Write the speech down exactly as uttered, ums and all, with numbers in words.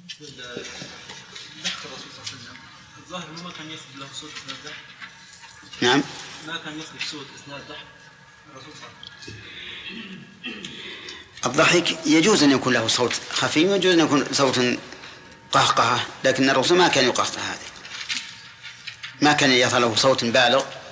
الظاهر ما كان يخرج له صوت اثناء الضحك. نعم. ما كان يخرج صوت اثناء الضحك الرسول صلى الله عليه وسلم. الضحك يجوز أن يكون له صوت خفي ويجوز أن يكون صوت قهقهة، لكن الرسول ما كان يقهقه، هذا ما كان يطلع له صوت بالغ